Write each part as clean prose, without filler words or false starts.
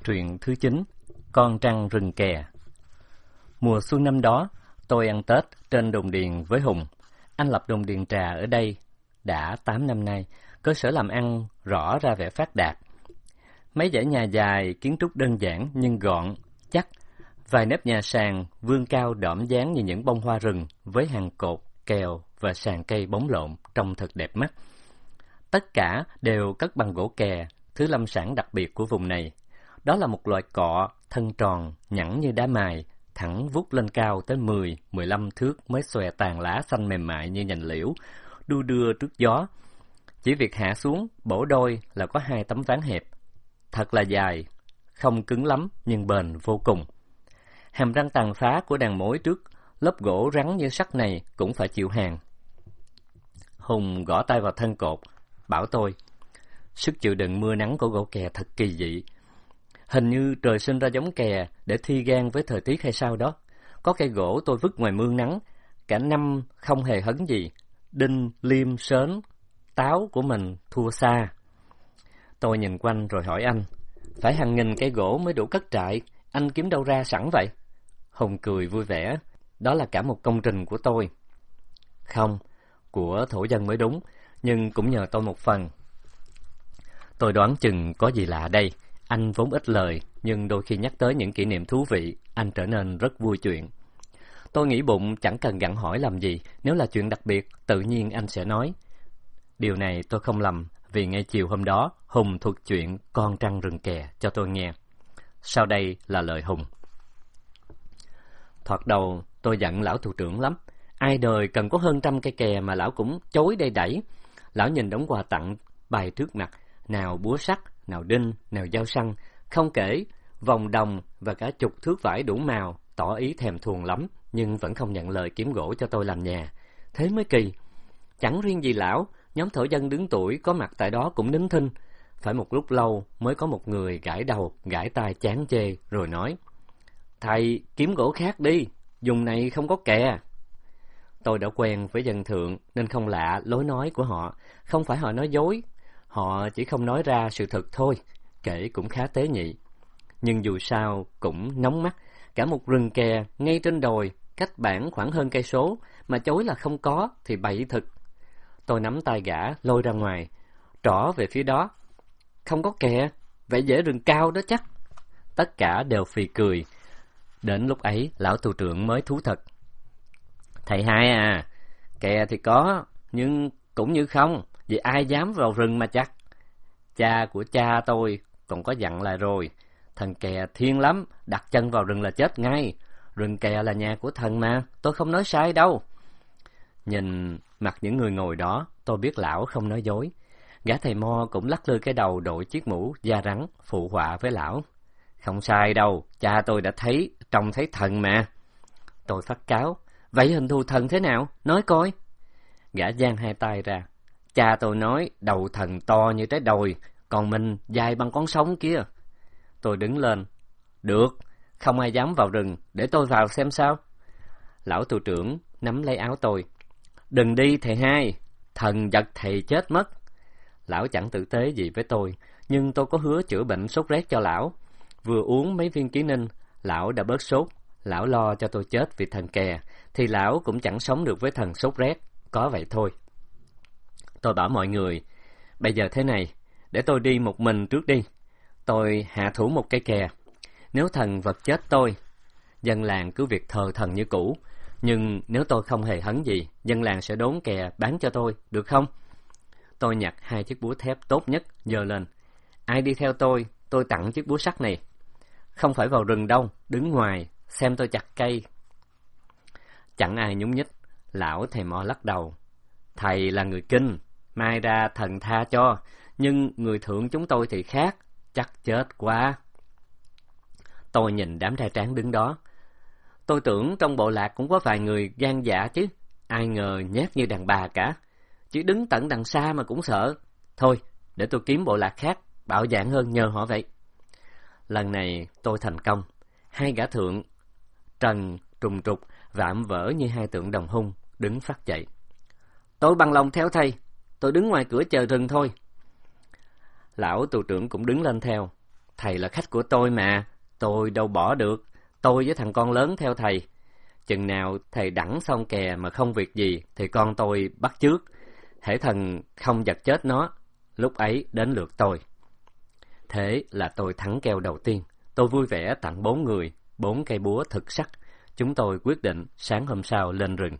Truyện thứ 9, Con trăng rừng kè. Mùa xuân năm đó, tôi ăn Tết trên đồn điền với Hùng. Anh lập đồn điền trà ở đây đã 8 năm nay, cơ sở làm ăn rõ ra vẻ phát đạt. Mấy dãy nhà dài, kiến trúc đơn giản nhưng gọn, chắc. Vài nếp nhà sàn vươn cao đõm dáng như những bông hoa rừng với hàng cột, kèo và sàn cây bóng lộn trông thật đẹp mắt. Tất cả đều cất bằng gỗ kè, thứ lâm sản đặc biệt của vùng này. Đó là một loại cọ thân tròn, nhẵn như đá mài, thẳng vút lên cao tới 10-15 thước mới xòe tàn lá xanh mềm mại như nhành liễu, đu đưa trước gió. Chỉ việc hạ xuống, bổ đôi là có 2 tấm ván hẹp. Thật là dài, không cứng lắm nhưng bền vô cùng. Hàm răng tàn phá của đàn mối trước lớp gỗ rắn như sắt này cũng phải chịu hàng. Hùng gõ tay vào thân cột, bảo tôi, sức chịu đựng mưa nắng của gỗ kè thật kỳ dị. Hình như trời sinh ra giống kè để thi gan với thời tiết hay sao đó. Có cây gỗ tôi vứt ngoài mương nắng, cả năm không hề hấn gì. Đinh, liêm, sến, táo của mình thua xa. Tôi nhìn quanh rồi hỏi anh, phải hàng nghìn cây gỗ mới đủ cất trại, anh kiếm đâu ra sẵn vậy? Hùng cười vui vẻ, đó là cả một công trình của tôi. Không, của thổ dân mới đúng, nhưng cũng nhờ tôi một phần. Tôi đoán chừng có gì lạ đây. Anh vốn ít lời, nhưng đôi khi nhắc tới những kỷ niệm thú vị, anh trở nên rất vui chuyện. Tôi nghĩ bụng chẳng cần gặng hỏi làm gì, nếu là chuyện đặc biệt, tự nhiên anh sẽ nói. Điều này tôi không lầm, vì ngay chiều hôm đó, Hùng thuật chuyện Con trăng rừng kè cho tôi nghe. Sau đây là lời Hùng. Thoạt đầu, tôi giận lão thủ trưởng lắm. Ai đời cần có hơn 100 cây kè mà lão cũng chối đây đẩy. Lão nhìn đống quà tặng bày trước mặt, nào búa sắt, nào đinh, nào dao săn, không kể, vòng đồng và cả chục thước vải đủ màu, tỏ ý thèm thuồng lắm, nhưng vẫn không nhận lời kiếm gỗ cho tôi làm nhà. Thế mới kỳ. Chẳng riêng gì lão, nhóm thổ dân đứng tuổi có mặt tại đó cũng nín thinh. Phải một lúc lâu mới có một người gãi đầu, gãi tai chán chê, rồi nói, thầy kiếm gỗ khác đi, vùng này không có kè. Tôi đã quen với dân thượng nên không lạ lối nói của họ, không phải họ nói dối. Họ chỉ không nói ra sự thật thôi, kể cũng khá tế nhị. Nhưng dù sao cũng nóng mắt, cả một rừng kè ngay trên đồi, cách bản khoảng hơn cây số, mà chối là không có thì bậy thực. Tôi nắm tay gã lôi ra ngoài, trỏ về phía đó. Không có kè, vậy dễ rừng cao đó chắc. Tất cả đều phì cười. Đến lúc ấy lão thủ trưởng mới thú thật. Thầy hai à, kè thì có, nhưng cũng như không, vì ai dám vào rừng mà chắc. Cha của cha tôi còn có dặn lại rồi, thần kè thiên lắm, đặt chân vào rừng là chết ngay. Rừng kè là nhà của thần mà, tôi không nói sai đâu. Nhìn mặt những người ngồi đó, tôi biết lão không nói dối. Gã thầy mo cũng lắc lư cái đầu đội chiếc mũ da rắn, phụ họa với lão. Không sai đâu, cha tôi đã thấy, trông thấy thần mà. Tôi phát cáo, vậy hình thù thần thế nào? Nói coi. Gã giang 2 tay ra. Cha tôi nói đầu thần to như trái đồi, còn mình dài bằng con sông kia. Tôi đứng lên. Được, không ai dám vào rừng, để tôi vào xem sao. Lão thủ trưởng nắm lấy áo tôi. Đừng đi thầy hai, thần giật thầy chết mất. Lão chẳng tử tế gì với tôi, nhưng tôi có hứa chữa bệnh sốt rét cho lão. Vừa uống mấy viên ký ninh, lão đã bớt sốt. Lão lo cho tôi chết vì thần kè, thì lão cũng chẳng sống được với thần sốt rét, có vậy thôi. Tôi bảo mọi người, bây giờ thế này, để tôi đi một mình trước đi. Tôi hạ thủ một cây kè. Nếu thần vật chết tôi, dân làng cứ việc thờ thần như cũ. Nhưng nếu tôi không hề hấn gì, dân làng sẽ đốn kè bán cho tôi, được không? Tôi nhặt 2 chiếc búa thép tốt nhất, giơ lên. Ai đi theo tôi tặng chiếc búa sắt này. Không phải vào rừng đâu, đứng ngoài, xem tôi chặt cây. Chẳng ai nhúng nhích, lão thầy mo lắc đầu. Thầy là người Kinh, mai ra thần tha cho, nhưng người thượng chúng tôi thì khác, chắc chết quá. Tôi nhìn đám trai tráng đứng đó. Tôi tưởng trong bộ lạc cũng có vài người gan dạ chứ, ai ngờ nhát như đàn bà cả. Chỉ đứng tận đằng xa mà cũng sợ. Thôi, để tôi kiếm bộ lạc khác, bạo dạn hơn nhờ họ vậy. Lần này tôi thành công. 2 gã thượng, trần, trùng trục, vạm vỡ như 2 tượng đồng hung, đứng phát dậy. Tôi bằng lòng theo thầy, tôi đứng ngoài cửa chờ rừng thôi. Lão tù trưởng cũng đứng lên theo. Thầy là khách của tôi mà, tôi đâu bỏ được, tôi với thằng con lớn theo thầy. Chừng nào thầy đẳng xong kè mà không việc gì thì con tôi bắt chước. Hễ thần không giật chết nó, lúc ấy đến lượt tôi. Thế là tôi thắng kèo đầu tiên. Tôi vui vẻ tặng 4 người 4 cây búa thực sắc. Chúng tôi quyết định sáng hôm sau lên rừng.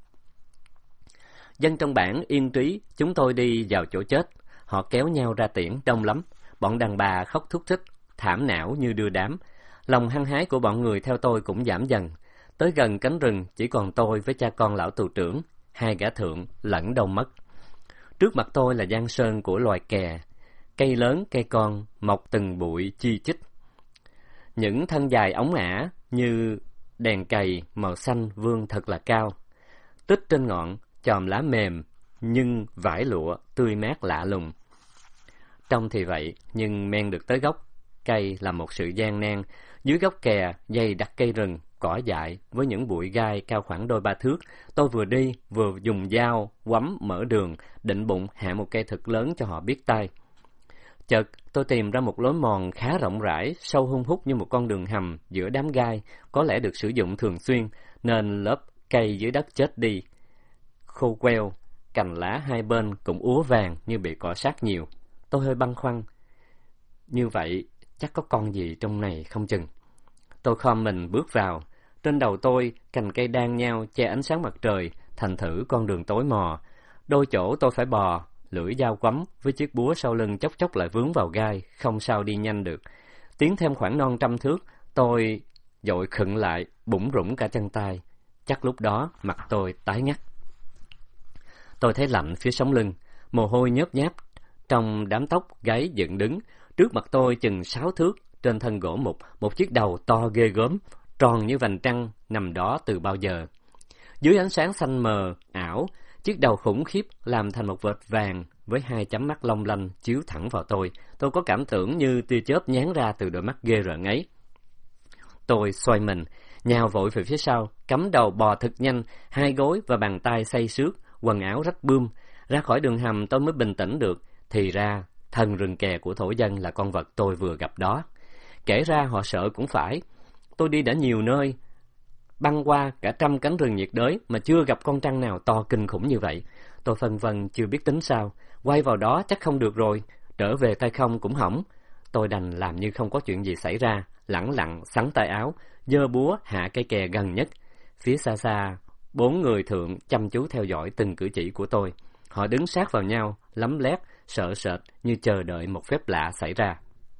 Dân trong bản yên trí, chúng tôi đi vào chỗ chết. Họ kéo nhau ra tiễn đông lắm. Bọn đàn bà khóc thúc thích, thảm não như đưa đám. Lòng hăng hái của bọn người theo tôi cũng giảm dần. Tới gần cánh rừng chỉ còn tôi với cha con lão tù trưởng, 2 gã thượng lẫn đâu mất. Trước mặt tôi là giang sơn của loài kè, cây lớn cây con mọc từng bụi chi chít. Những thân dài ống ả như đèn cày màu xanh vươn thật là cao. Tích trên ngọn chòm lá mềm nhưng vải lụa tươi mát lạ lùng. Trông thì vậy nhưng men được tới gốc cây là một sự gian nan. Dưới gốc kè dày đặc cây rừng cỏ dại với những bụi gai cao khoảng đôi 3 thước. Tôi vừa đi vừa dùng dao quắm mở đường, định bụng hạ một cây thật lớn cho họ biết tay. Chợt tôi tìm ra một lối mòn khá rộng rãi, sâu hun hút như một con đường hầm giữa đám gai, có lẽ được sử dụng thường xuyên nên lớp cây dưới đất chết đi, khô queo, cành lá hai bên cũng úa vàng như bị cọ sát nhiều. Tôi hơi băn khoăn, như vậy chắc có con gì trong này không chừng. Tôi khom mình bước vào. Trên đầu tôi cành cây đan nhau che ánh sáng mặt trời, thành thử con đường tối mò. Đôi chỗ tôi phải bò, lưỡi dao quắm với chiếc búa sau lưng chốc chốc lại vướng vào gai, không sao đi nhanh được. Tiến thêm khoảng non 100 thước, tôi vội khựng lại, bủn rủn cả chân tay. Chắc lúc đó mặt tôi tái ngắt. Tôi thấy lạnh phía sống lưng, mồ hôi nhớp nháp trong đám tóc gáy dựng đứng. Trước mặt tôi chừng 6 thước, trên thân gỗ mục, một chiếc đầu to ghê gớm, tròn như vành trăng, nằm đó từ bao giờ. Dưới ánh sáng xanh mờ, ảo, chiếc đầu khủng khiếp làm thành một vệt vàng với 2 chấm mắt long lanh chiếu thẳng vào tôi. Tôi có cảm tưởng như tia chớp nhán ra từ đôi mắt ghê rợn ấy. Tôi xoay mình, nhào vội về phía sau, cắm đầu bò thật nhanh, 2 gối và bàn tay say xước, quần áo rách bươm. Ra khỏi đường hầm tôi mới bình tĩnh được, thì ra thần rừng kè của thổ dân là con vật tôi vừa gặp đó. Kể ra họ sợ cũng phải. Tôi đi đã nhiều nơi, băng qua cả 100 cánh rừng nhiệt đới mà chưa gặp con trăng nào to kinh khủng như vậy. Tôi phân vân chưa biết tính sao, quay vào đó chắc không được rồi, trở về tay không cũng hỏng. Tôi đành làm như không có chuyện gì xảy ra, lẳng lặng xắn tay áo, giơ búa hạ cây kè gần nhất. Phía xa xa, 4 người thượng chăm chú theo dõi từng cử chỉ của tôi. Họ đứng sát vào nhau, lấm lét, sợ sệt như chờ đợi một phép lạ xảy ra.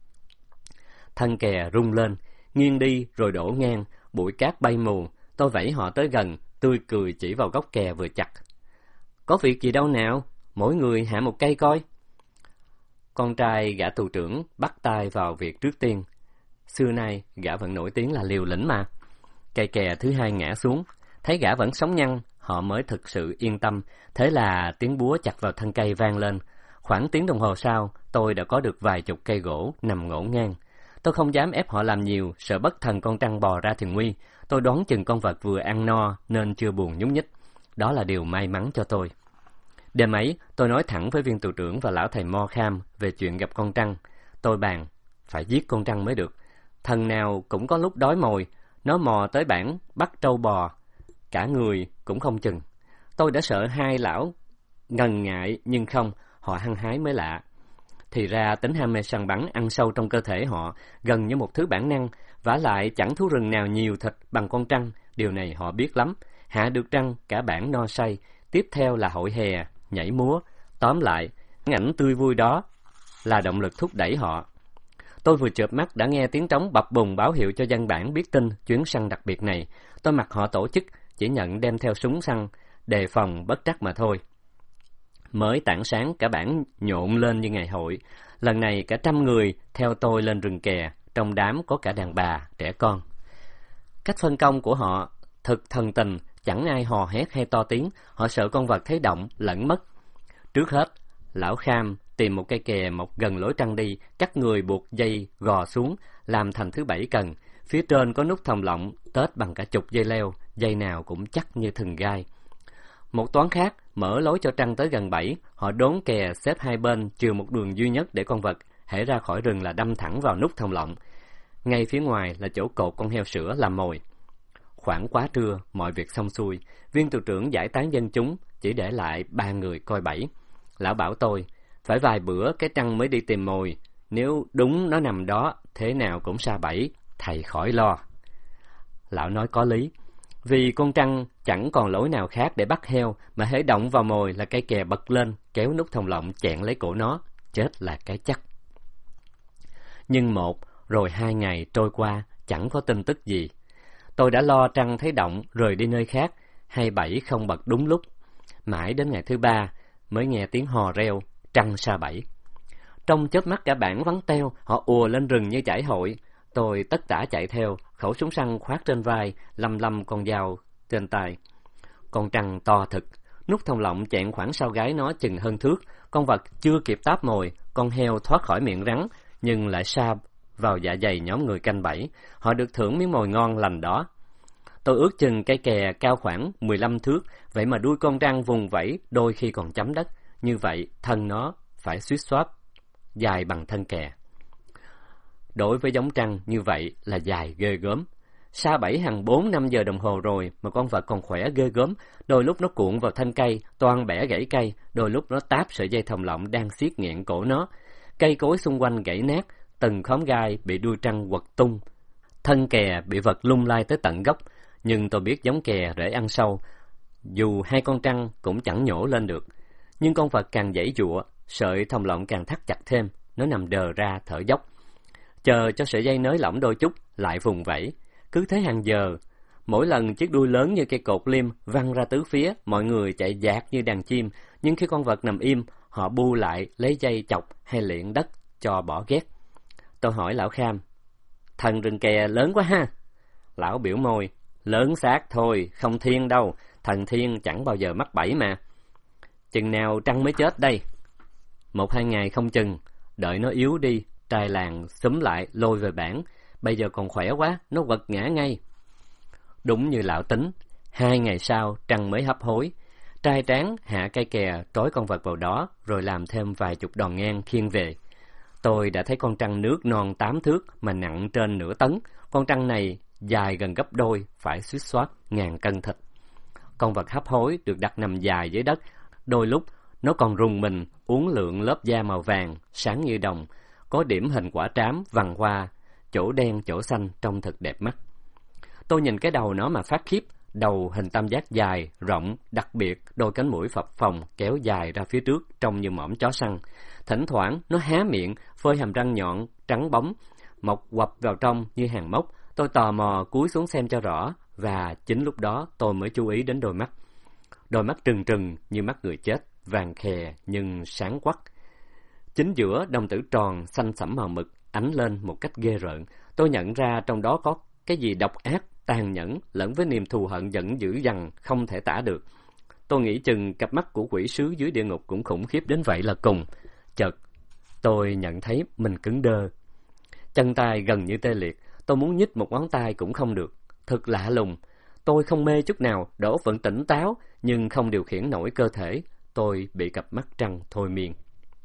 Thân kè rung lên, nghiêng đi rồi đổ ngang, bụi cát bay mù. Tôi vẫy họ tới gần, tươi cười chỉ vào gốc kè vừa chặt. Có việc gì đâu nào, mỗi người hạ một cây coi. Con trai gã tù trưởng bắt tay vào việc trước tiên. Xưa nay gã vẫn nổi tiếng là liều lĩnh mà. Cây kè thứ 2 ngã xuống, thấy gã vẫn sống nhăn, họ mới thực sự yên tâm. Thế là tiếng búa chặt vào thân cây vang lên. Khoảng tiếng đồng hồ sau, tôi đã có được vài chục cây gỗ nằm ngổn ngang. Tôi không dám ép họ làm nhiều, sợ bất thần con trăng bò ra thì nguy. Tôi đoán chừng con vật vừa ăn no nên chưa buồn nhúc nhích. Đó là điều may mắn cho tôi. Đêm ấy, tôi nói thẳng với viên tù trưởng và lão thầy Mo Kham về chuyện gặp con trăng. Tôi bàn, phải giết con trăng mới được. Thần nào cũng có lúc đói mồi, nó mò tới bản bắt trâu bò, cả người cũng không chừng. Tôi đã sợ 2 lão ngần ngại, nhưng không, họ hăng hái mới lạ. Thì ra tính ham mê săn bắn ăn sâu trong cơ thể họ, gần như một thứ bản năng, vả lại chẳng thú rừng nào nhiều thịt bằng con trăng, điều này họ biết lắm. Hạ được trăng, cả bản no say, tiếp theo là hội hè, nhảy múa, tóm lại, ảnh tươi vui đó là động lực thúc đẩy họ. Tôi vừa chợp mắt đã nghe tiếng trống bập bùng báo hiệu cho dân bản biết tin chuyến săn đặc biệt này. Tôi mặc họ tổ chức, chỉ nhận đem theo súng săn, đề phòng bất trắc mà thôi. Mới tảng sáng cả bản nhộn lên như ngày hội. Lần này cả 100 người theo tôi lên rừng kè, trong đám có cả đàn bà, trẻ con. Cách phân công của họ thực thần tình, chẳng ai hò hét hay to tiếng, họ sợ con vật thấy động lẫn mất. Trước hết, lão Kham tìm một cây kè mọc gần lối trăng đi, cắt người buộc dây gò xuống, làm thành thứ 7 cần. Phía trên có nút thòng lọng, tết bằng cả chục dây leo, dây nào cũng chắc như thừng gai. Một toán khác, mở lối cho trăng tới gần 7, họ đốn kè xếp 2 bên, chừa một đường duy nhất để con vật hễ ra khỏi rừng là đâm thẳng vào nút thông lọng. Ngay phía ngoài là chỗ cột con heo sữa làm mồi. Khoảng quá trưa, mọi việc xong xuôi, viên tù trưởng giải tán dân chúng, chỉ để lại 3 người coi bẫy. Lão bảo tôi, phải vài bữa cái trăng mới đi tìm mồi, nếu đúng nó nằm đó, thế nào cũng sa bẫy, thầy khỏi lo. Lão nói có lý, vì con trăng chẳng còn lối nào khác để bắt heo, mà hễ động vào mồi là cây kè bật lên, kéo nút thông lọng chẹn lấy cổ nó, chết là cái chắc. Nhưng một, rồi 2 ngày trôi qua, chẳng có tin tức gì. Tôi đã lo trăng thấy động, rời đi nơi khác, hay bẫy không bật đúng lúc. Mãi đến ngày thứ 3, mới nghe tiếng hò reo, trăng sa bẫy. Trong chớp mắt cả bản vắng teo, họ ùa lên rừng như chải hội. Tôi tất tả chạy theo, khẩu súng săn khoác trên vai, lầm lầm con dao trên tay. Con trăng to thực, nút thông lọng chẹn khoảng sau gáy nó chừng hơn thước. Con vật chưa kịp táp mồi, con heo thoát khỏi miệng rắn, nhưng lại sa vào dạ dày nhóm người canh bẫy. Họ được thưởng miếng mồi ngon lành đó. Tôi ước chừng cây kè cao khoảng 15 thước, vậy mà đuôi con trăng vùng vẫy đôi khi còn chấm đất. Như vậy, thân nó phải xuýt xoát, dài bằng thân kè. Đối với giống trăng như vậy là dài ghê gớm. Sa bẫy hàng 4-5 giờ đồng hồ rồi mà con vật còn khỏe ghê gớm. Đôi lúc nó cuộn vào thân cây, toan bẻ gãy cây, đôi lúc nó táp sợi dây thòng lọng đang siết nghẹn cổ nó. Cây cối xung quanh gãy nát, từng khóm gai bị đuôi trăng quật tung. Thân kè bị vật lung lay tới tận gốc, nhưng tôi biết giống kè rễ ăn sâu. Dù 2 con trăng cũng chẳng nhổ lên được. Nhưng con vật càng giãy giụa, sợi thòng lọng càng thắt chặt thêm, nó nằm đờ ra thở dốc. Chờ cho sợi dây nới lỏng đôi chút, lại vùng vẫy. Cứ thế hàng giờ, mỗi lần chiếc đuôi lớn như cây cột liêm văng ra tứ phía, mọi người chạy dạt như đàn chim, nhưng khi con vật nằm im, họ bu lại lấy dây chọc hay liệng đất cho bỏ ghét. Tôi hỏi lão Kham, thần rừng kè lớn quá ha? Lão biểu môi, lớn xác thôi, không thiên đâu, thần thiên chẳng bao giờ mắc bẫy mà. Chừng nào trăng mới chết đây? 1-2 ngày không chừng, đợi nó yếu đi, trai làng xúm lại lôi về bản, bây giờ còn khỏe quá, nó quật ngã ngay. Đúng như lão tính, 2 ngày sau trăng mới hấp hối. Trai tráng hạ cây kè trói con vật vào đó, rồi làm thêm vài chục đòn ngang khiêng về. Tôi đã thấy con trăng nước non 8 thước mà nặng trên nửa tấn. Con trăng này dài gần gấp đôi, phải xuýt xoát ngàn cân thịt. Con vật hấp hối được đặt nằm dài dưới đất, đôi lúc nó còn rùng mình uốn lượn lớp da màu vàng sáng như đồng, có điểm hình quả trám vằn hoa, chỗ đen chỗ xanh trông thật đẹp mắt. Tôi nhìn cái đầu nó mà phát khiếp, đầu hình tam giác dài rộng, đặc biệt đôi cánh mũi phập phồng kéo dài ra phía trước trông như mõm chó săn. Thỉnh thoảng nó há miệng phơi hàm răng nhọn trắng bóng mọc quặp vào trong như hàng mốc. Tôi tò mò cúi xuống xem cho rõ, và chính lúc đó tôi mới chú ý đến đôi mắt. Đôi mắt trừng trừng như mắt người chết, vàng khè nhưng sáng quắc. Chính giữa đồng tử tròn xanh sẫm màu mực ánh lên một cách ghê rợn. Tôi nhận ra trong đó có cái gì độc ác, tàn nhẫn lẫn với niềm thù hận giận dữ dằn không thể tả được. Tôi nghĩ chừng cặp mắt của quỷ sứ dưới địa ngục cũng khủng khiếp đến vậy là cùng. Chợt tôi nhận thấy mình cứng đơ, chân tay gần như tê liệt. Tôi muốn nhích một ngón tay cũng không được. Thật lạ lùng, tôi không mê chút nào, đầu óc vẫn tỉnh táo, nhưng không điều khiển nổi cơ thể. Tôi bị cặp mắt trăng thôi miên.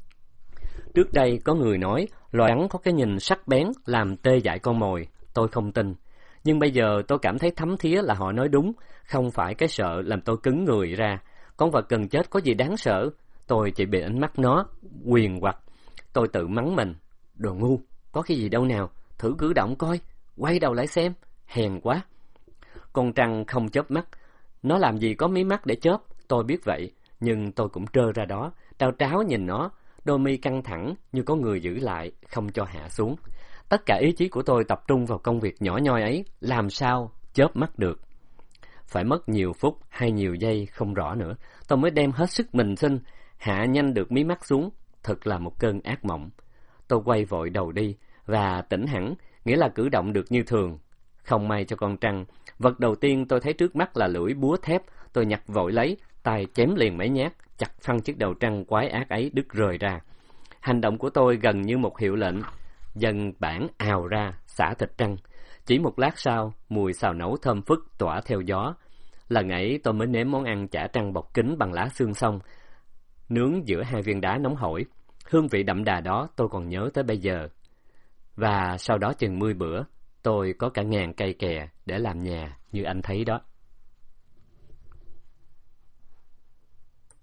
Trước đây có người nói loài rắn có cái nhìn sắc bén làm tê dại con mồi. Tôi không tin, nhưng bây giờ tôi cảm thấy thấm thía là họ nói đúng. Không phải cái sợ làm tôi cứng người ra. Con vật gần chết có gì đáng sợ? Tôi chỉ bị ánh mắt nó quyền hoặc. Tôi tự mắng mình, đồ ngu, có cái gì đâu nào, thử cử động coi, quay đầu lại xem, hèn quá. Con trăng không chớp mắt, nó làm gì có mí mắt để chớp, tôi biết vậy, nhưng tôi cũng trơ ra đó, trao tráo nhìn nó, đôi mi căng thẳng như có người giữ lại, không cho hạ xuống. Tất cả ý chí của tôi tập trung vào công việc nhỏ nhoi ấy, làm sao chớp mắt được. Phải mất nhiều phút hay nhiều giây không rõ nữa, tôi mới đem hết sức mình sinh, hạ nhanh được mí mắt xuống. Thật là một cơn ác mộng. Tôi quay vội đầu đi, và tỉnh hẳn, nghĩa là cử động được như thường. Không may cho con trăng, vật đầu tiên tôi thấy trước mắt là lưỡi búa thép. Tôi nhặt vội lấy, tay chém liền mấy nhát, chặt phăng chiếc đầu trăng quái ác ấy đứt rời ra. Hành động của tôi gần như một hiệu lệnh. Dân bản ào ra, xả thịt trăng. Chỉ một lát sau, mùi xào nấu thơm phức tỏa theo gió. Lần ấy tôi mới nếm món ăn chả trăng bọc kính bằng lá xương xong, nướng giữa 2 viên đá nóng hổi. Hương vị đậm đà đó tôi còn nhớ tới bây giờ. Và sau đó chừng 10 bữa, tôi có cả 1000 cây kè để làm nhà như anh thấy đó.